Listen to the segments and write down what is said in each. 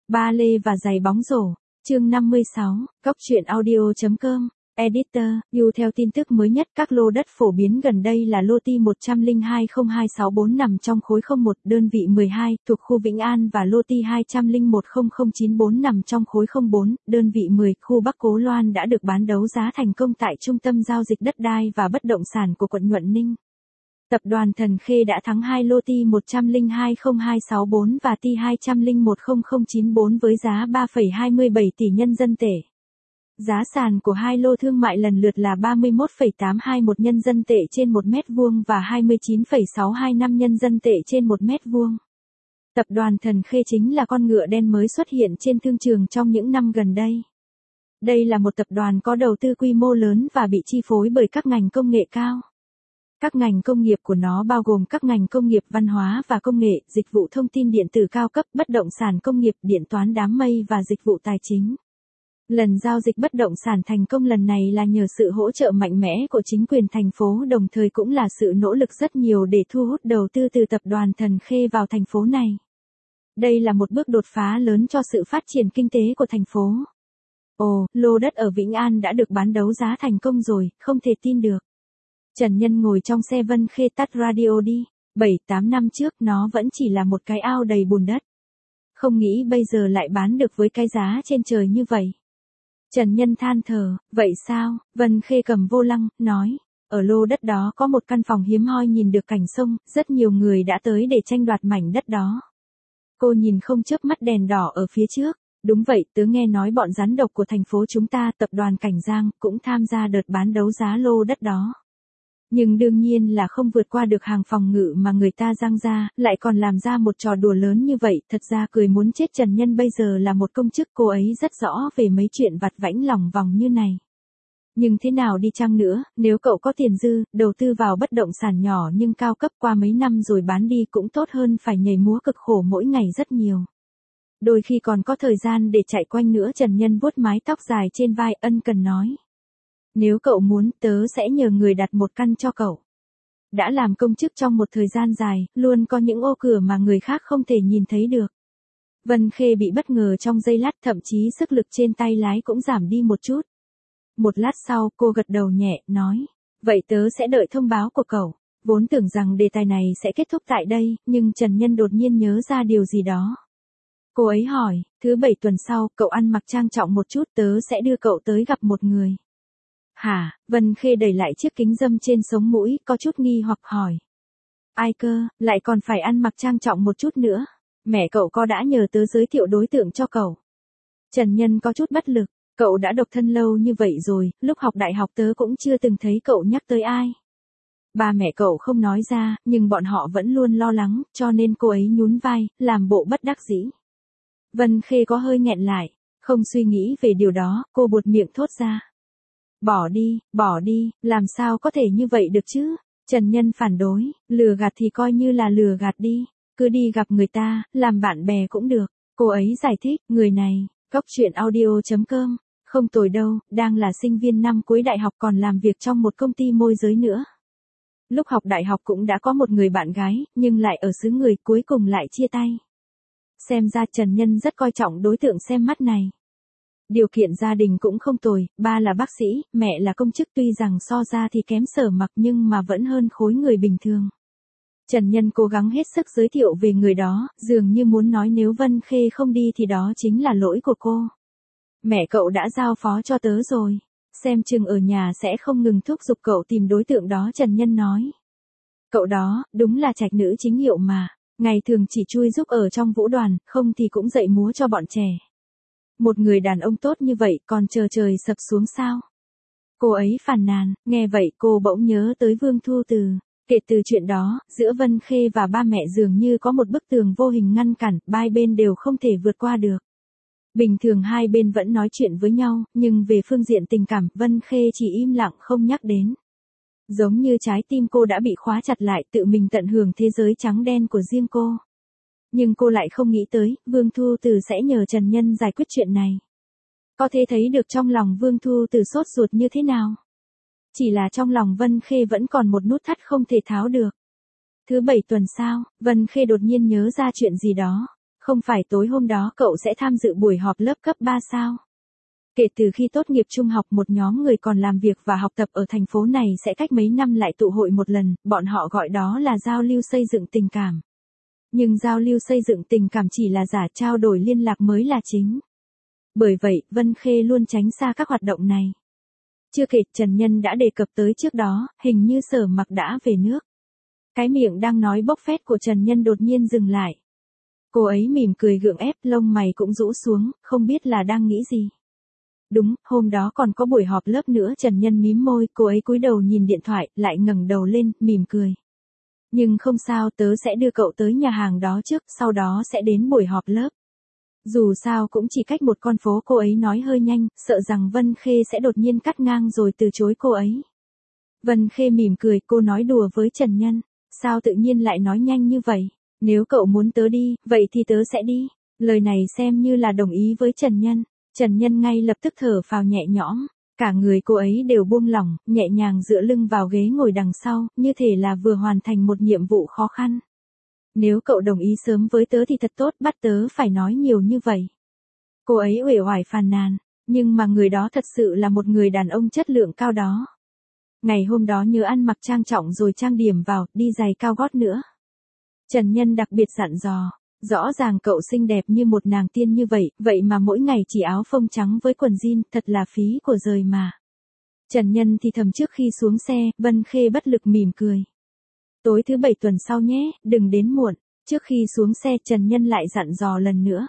Ba lê và giày bóng rổ. Chương 56, Góc truyện audio.com. Editor, You theo tin tức mới nhất các lô đất phổ biến gần đây là lô Ti 1020264 nằm trong khối 01 đơn vị 12 thuộc khu Vĩnh An và lô Ti 2010094 nằm trong khối 04 đơn vị 10 khu Bắc Cố Loan đã được bán đấu giá thành công tại Trung tâm Giao dịch Đất đai và Bất động sản của quận Nhuận Ninh. Tập đoàn Thần Khê đã thắng 2 lô Ti 1020264 và Ti 2010094 với giá 3,27 tỷ nhân dân tệ. Giá sàn của hai lô thương mại lần lượt là 31,821 nhân dân tệ trên 1 mét vuông và 29,625 nhân dân tệ trên 1 mét vuông. Tập đoàn Thần Khê chính là con ngựa đen mới xuất hiện trên thương trường trong những năm gần đây. Đây là một tập đoàn có đầu tư quy mô lớn và bị chi phối bởi các ngành công nghệ cao. Các ngành công nghiệp của nó bao gồm các ngành công nghiệp văn hóa và công nghệ, dịch vụ thông tin điện tử cao cấp, bất động sản công nghiệp, điện toán đám mây và dịch vụ tài chính. Lần giao dịch bất động sản thành công lần này là nhờ sự hỗ trợ mạnh mẽ của chính quyền thành phố, đồng thời cũng là sự nỗ lực rất nhiều để thu hút đầu tư từ tập đoàn Thần Khê vào thành phố này. Đây là một bước đột phá lớn cho sự phát triển kinh tế của thành phố. Ồ, lô đất ở Vĩnh An đã được bán đấu giá thành công rồi, không thể tin được. Trần Nhân ngồi trong xe Vân Khê tắt radio đi, 7-8 năm trước nó vẫn chỉ là một cái ao đầy bùn đất. Không nghĩ bây giờ lại bán được với cái giá trên trời như vậy. Trần Nhân than thở, vậy sao? Vân Khê cầm vô lăng, nói, ở lô đất đó có một căn phòng hiếm hoi nhìn được cảnh sông, rất nhiều người đã tới để tranh đoạt mảnh đất đó. Cô nhìn không chớp mắt đèn đỏ ở phía trước, đúng vậy, tớ nghe nói bọn rắn độc của thành phố chúng ta, tập đoàn Cảnh Giang, cũng tham gia đợt bán đấu giá lô đất đó. Nhưng đương nhiên là không vượt qua được hàng phòng ngự mà người ta giang ra, lại còn làm ra một trò đùa lớn như vậy, thật ra cười muốn chết. Trần Nhân bây giờ là một công chức, cô ấy rất rõ về mấy chuyện vặt vãnh lòng vòng như này. Nhưng thế nào đi chăng nữa, nếu cậu có tiền dư, đầu tư vào bất động sản nhỏ nhưng cao cấp qua mấy năm rồi bán đi cũng tốt hơn phải nhảy múa cực khổ mỗi ngày rất nhiều. Đôi khi còn có thời gian để chạy quanh nữa. Trần Nhân vuốt mái tóc dài trên vai, ân cần nói. Nếu cậu muốn, tớ sẽ nhờ người đặt một căn cho cậu. Đã làm công chức trong một thời gian dài, luôn có những ô cửa mà người khác không thể nhìn thấy được. Vân Khê bị bất ngờ trong giây lát, thậm chí sức lực trên tay lái cũng giảm đi một chút. Một lát sau, cô gật đầu nhẹ, nói, vậy tớ sẽ đợi thông báo của cậu. Vốn tưởng rằng đề tài này sẽ kết thúc tại đây, nhưng Trần Nhân đột nhiên nhớ ra điều gì đó. Cô ấy hỏi, thứ 7 tuần sau, cậu ăn mặc trang trọng một chút, tớ sẽ đưa cậu tới gặp một người. Hả? Vân Khê đẩy lại chiếc kính râm trên sống mũi, có chút nghi hoặc hỏi. Ai cơ, lại còn phải ăn mặc trang trọng một chút nữa? Mẹ cậu có đã nhờ tớ giới thiệu đối tượng cho cậu? Trần Nhân có chút bất lực, cậu đã độc thân lâu như vậy rồi, lúc học đại học tớ cũng chưa từng thấy cậu nhắc tới ai. Ba mẹ cậu không nói ra, nhưng bọn họ vẫn luôn lo lắng, cho nên cô ấy nhún vai, làm bộ bất đắc dĩ. Vân Khê có hơi nghẹn lại, không suy nghĩ về điều đó, cô buột miệng thốt ra. Bỏ đi, làm sao có thể như vậy được chứ? Trần Nhân phản đối, lừa gạt thì coi như là lừa gạt đi, cứ đi gặp người ta, làm bạn bè cũng được. Cô ấy giải thích, người này, Góc truyện audio.com, không tồi đâu, đang là sinh viên năm cuối đại học còn làm việc trong một công ty môi giới nữa. Lúc học đại học cũng đã có một người bạn gái, nhưng lại ở xứ người, cuối cùng lại chia tay. Xem ra Trần Nhân rất coi trọng đối tượng xem mắt này. Điều kiện gia đình cũng không tồi, ba là bác sĩ, mẹ là công chức, tuy rằng so ra thì kém Sở Mặc nhưng mà vẫn hơn khối người bình thường. Trần Nhân cố gắng hết sức giới thiệu về người đó, dường như muốn nói nếu Vân Khê không đi thì đó chính là lỗi của cô. Mẹ cậu đã giao phó cho tớ rồi, xem chừng ở nhà sẽ không ngừng thúc giục cậu tìm đối tượng đó. Trần Nhân nói. Cậu đó, đúng là trạch nữ chính hiệu mà, ngày thường chỉ chui giúp ở trong vũ đoàn, không thì cũng dạy múa cho bọn trẻ. Một người đàn ông tốt như vậy còn chờ trời sập xuống sao? Cô ấy phàn nàn, nghe vậy cô bỗng nhớ tới Vương Thu Từ. Kể từ chuyện đó, giữa Vân Khê và ba mẹ dường như có một bức tường vô hình ngăn cản, hai bên đều không thể vượt qua được. Bình thường hai bên vẫn nói chuyện với nhau, nhưng về phương diện tình cảm, Vân Khê chỉ im lặng không nhắc đến. Giống như trái tim cô đã bị khóa chặt lại, tự mình tận hưởng thế giới trắng đen của riêng cô. Nhưng cô lại không nghĩ tới, Vương Thu Từ sẽ nhờ Trần Nhân giải quyết chuyện này. Có thể thấy được trong lòng Vương Thu Từ sốt ruột như thế nào. Chỉ là trong lòng Vân Khê vẫn còn một nút thắt không thể tháo được. Thứ 7 tuần sau, Vân Khê đột nhiên nhớ ra chuyện gì đó. Không phải tối hôm đó cậu sẽ tham dự buổi họp lớp cấp 3 sao? Kể từ khi tốt nghiệp trung học một nhóm người còn làm việc và học tập ở thành phố này sẽ cách mấy năm lại tụ hội một lần, bọn họ gọi đó là giao lưu xây dựng tình cảm. Nhưng giao lưu xây dựng tình cảm chỉ là giả, trao đổi liên lạc mới là chính. Bởi vậy, Vân Khê luôn tránh xa các hoạt động này. Chưa kể, Trần Nhân đã đề cập tới trước đó, hình như Sở Mặc đã về nước. Cái miệng đang nói bốc phét của Trần Nhân đột nhiên dừng lại. Cô ấy mỉm cười gượng ép, lông mày cũng rũ xuống, không biết là đang nghĩ gì. Đúng, hôm đó còn có buổi họp lớp nữa. Trần Nhân mím môi, cô ấy cúi đầu nhìn điện thoại, lại ngẩng đầu lên, mỉm cười. Nhưng không sao, tớ sẽ đưa cậu tới nhà hàng đó trước, sau đó sẽ đến buổi họp lớp. Dù sao cũng chỉ cách một con phố. Cô ấy nói hơi nhanh, sợ rằng Vân Khê sẽ đột nhiên cắt ngang rồi từ chối cô ấy. Vân Khê mỉm cười, cô nói đùa với Trần Nhân. Sao tự nhiên lại nói nhanh như vậy? Nếu cậu muốn tớ đi, vậy thì tớ sẽ đi. Lời này xem như là đồng ý với Trần Nhân. Trần Nhân ngay lập tức thở phào nhẹ nhõm. Cả người cô ấy đều buông lỏng, nhẹ nhàng dựa lưng vào ghế ngồi đằng sau, như thể là vừa hoàn thành một nhiệm vụ khó khăn. Nếu cậu đồng ý sớm với tớ thì thật tốt, bắt tớ phải nói nhiều như vậy. Cô ấy uể oải phàn nàn, nhưng mà người đó thật sự là một người đàn ông chất lượng cao đó. Ngày hôm đó nhớ ăn mặc trang trọng rồi trang điểm vào, đi giày cao gót nữa. Trần Nhân đặc biệt dặn dò, rõ ràng cậu xinh đẹp như một nàng tiên như vậy, vậy mà mỗi ngày chỉ áo phông trắng với quần jean, thật là phí của giời mà. Trần Nhân thì thầm trước khi xuống xe. Vân Khê bất lực mỉm cười. Tối thứ 7 tuần sau nhé, đừng đến muộn. Trước khi xuống xe, Trần Nhân lại dặn dò lần nữa.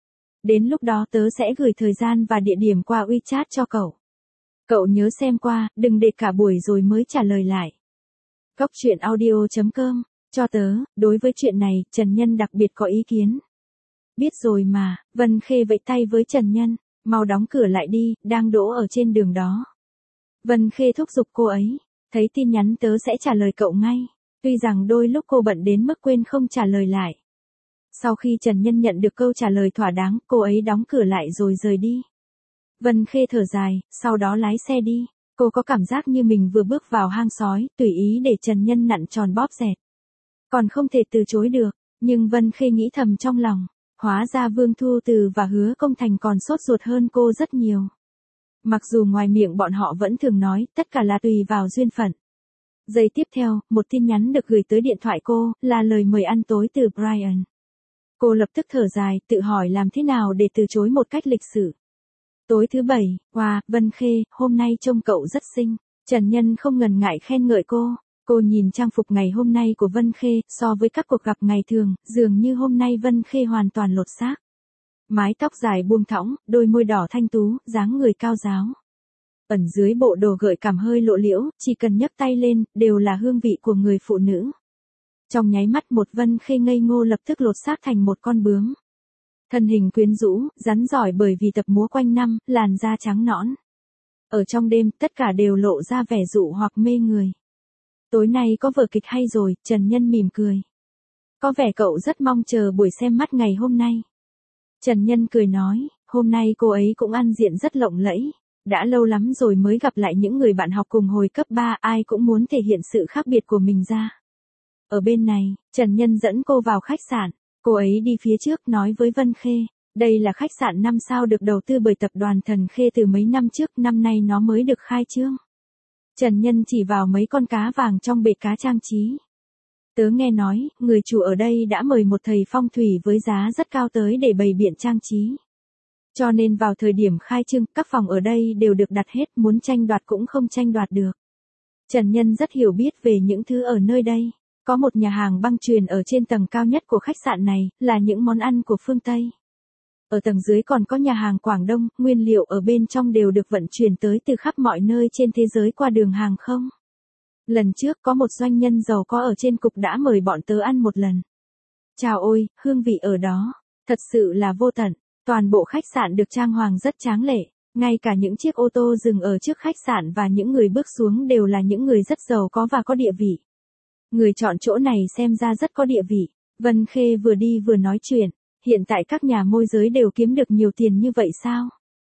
Đến lúc đó tớ sẽ gửi thời gian và địa điểm qua WeChat cho cậu. Cậu nhớ xem qua, đừng để cả buổi rồi mới trả lời lại. Cóc truyện audio.com. Cho tớ, đối với chuyện này, Trần Nhân đặc biệt có ý kiến. Biết rồi mà. Vân Khê vẫy tay với Trần Nhân. Mau đóng cửa lại đi, đang đỗ ở trên đường đó. Vân Khê thúc giục cô ấy. Thấy tin nhắn tớ sẽ trả lời cậu ngay. Tuy rằng đôi lúc cô bận đến mức quên không trả lời lại. Sau khi Trần Nhân nhận được câu trả lời thỏa đáng, cô ấy đóng cửa lại rồi rời đi. Vân Khê thở dài, sau đó lái xe đi. Cô có cảm giác như mình vừa bước vào hang sói, tùy ý để Trần Nhân nặn tròn bóp dẹt. Còn không thể từ chối được, nhưng Vân Khê nghĩ thầm trong lòng. Hóa ra Vương Thu Từ và Hứa Công Thành còn sốt ruột hơn cô rất nhiều. Mặc dù ngoài miệng bọn họ vẫn thường nói, tất cả là tùy vào duyên phận. Giây tiếp theo, một tin nhắn được gửi tới điện thoại cô, là lời mời ăn tối từ Brian. Cô lập tức thở dài, tự hỏi làm thế nào để từ chối một cách lịch sự. Tối thứ 7, wow, Vân Khê, hôm nay trông cậu rất xinh. Trần Nhân không ngần ngại khen ngợi cô. Cô nhìn trang phục ngày hôm nay của Vân Khê, so với các cuộc gặp ngày thường, dường như hôm nay Vân Khê hoàn toàn lột xác. Mái tóc dài buông thõng, đôi môi đỏ thanh tú, dáng người cao ráo. Ẩn dưới bộ đồ gợi cảm hơi lộ liễu, chỉ cần nhấc tay lên, đều là hương vị của người phụ nữ. Trong nháy mắt một Vân Khê ngây ngô lập tức lột xác thành một con bướm. Thân hình quyến rũ, rắn giỏi bởi vì tập múa quanh năm, làn da trắng nõn. Ở trong đêm, tất cả đều lộ ra vẻ dụ hoặc mê người. Tối nay có vở kịch hay rồi, Trần Nhân mỉm cười. Có vẻ cậu rất mong chờ buổi xem mắt ngày hôm nay. Trần Nhân cười nói, hôm nay cô ấy cũng ăn diện rất lộng lẫy. Đã lâu lắm rồi mới gặp lại những người bạn học cùng hồi cấp 3, ai cũng muốn thể hiện sự khác biệt của mình ra. Ở bên này, Trần Nhân dẫn cô vào khách sạn. Cô ấy đi phía trước nói với Vân Khê, đây là khách sạn 5 sao được đầu tư bởi tập đoàn Thần Khê từ mấy năm trước, năm nay nó mới được khai trương. Trần Nhân chỉ vào mấy con cá vàng trong bể cá trang trí. Tớ nghe nói, người chủ ở đây đã mời một thầy phong thủy với giá rất cao tới để bày biện trang trí. Cho nên vào thời điểm khai trương, các phòng ở đây đều được đặt hết, muốn tranh đoạt cũng không tranh đoạt được. Trần Nhân rất hiểu biết về những thứ ở nơi đây. Có một nhà hàng băng chuyền ở trên tầng cao nhất của khách sạn này, là những món ăn của phương Tây. Ở tầng dưới còn có nhà hàng Quảng Đông, nguyên liệu ở bên trong đều được vận chuyển tới từ khắp mọi nơi trên thế giới qua đường hàng không. Lần trước có một doanh nhân giàu có ở trên cục đã mời bọn tớ ăn một lần. Chào ôi, hương vị ở đó, thật sự là vô tận. Toàn bộ khách sạn được trang hoàng rất tráng lệ, ngay cả những chiếc ô tô dừng ở trước khách sạn và những người bước xuống đều là những người rất giàu có và có địa vị. Người chọn chỗ này xem ra rất có địa vị. Vân Khê vừa đi vừa nói chuyện, hiện tại các nhà môi giới đều kiếm được nhiều tiền như vậy sao?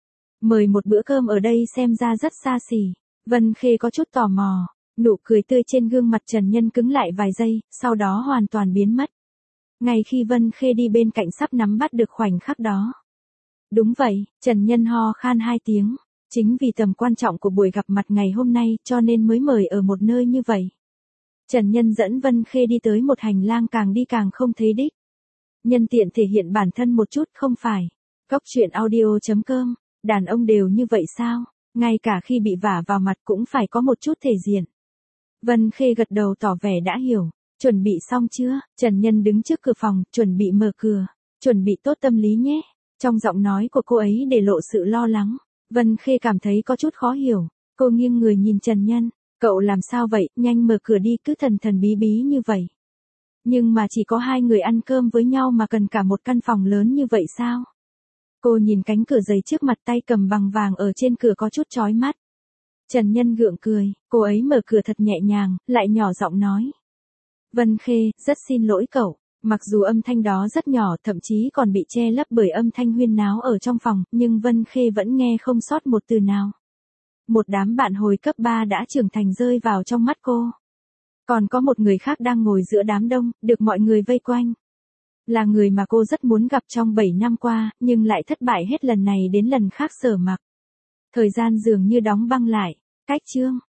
Mời một bữa cơm ở đây xem ra rất xa xỉ. Vân Khê có chút tò mò, nụ cười tươi trên gương mặt Trần Nhân cứng lại vài giây, sau đó hoàn toàn biến mất. ngay khi Vân Khê đi bên cạnh sắp nắm bắt được khoảnh khắc đó. Đúng vậy, Trần Nhân ho khan 2 tiếng. Chính vì tầm quan trọng của buổi gặp mặt ngày hôm nay cho nên mới mời ở một nơi như vậy. Trần Nhân dẫn Vân Khê đi tới một hành lang càng đi càng không thấy đích. Nhân tiện thể hiện bản thân một chút không phải. Góc chuyện audio.com, đàn ông đều như vậy sao? Ngay cả khi bị vả vào mặt cũng phải có một chút thể diện. Vân Khê gật đầu tỏ vẻ đã hiểu. Chuẩn bị xong chưa? Trần Nhân đứng trước cửa phòng, chuẩn bị mở cửa. Chuẩn bị tốt tâm lý nhé. Trong giọng nói của cô ấy để lộ sự lo lắng. Vân Khê cảm thấy có chút khó hiểu. Cô nghiêng người nhìn Trần Nhân. Cậu làm sao vậy, nhanh mở cửa đi, cứ thần thần bí bí như vậy. Nhưng mà chỉ có 2 người ăn cơm với nhau mà cần cả một căn phòng lớn như vậy sao? Cô nhìn cánh cửa giấy trước mặt, tay cầm bằng vàng ở trên cửa có chút chói mắt. Trần Nhân gượng cười, cô ấy mở cửa thật nhẹ nhàng, lại nhỏ giọng nói. Vân Khê, rất xin lỗi cậu. Mặc dù âm thanh đó rất nhỏ, thậm chí còn bị che lấp bởi âm thanh huyên náo ở trong phòng, nhưng Vân Khê vẫn nghe không sót một từ nào. Một đám bạn hồi cấp 3 đã trưởng thành rơi vào trong mắt cô. Còn có một người khác đang ngồi giữa đám đông, được mọi người vây quanh. Là người mà cô rất muốn gặp trong 7 năm qua, nhưng lại thất bại hết lần này đến lần khác. Sở Mặc. Thời gian dường như đóng băng lại. Cách chương.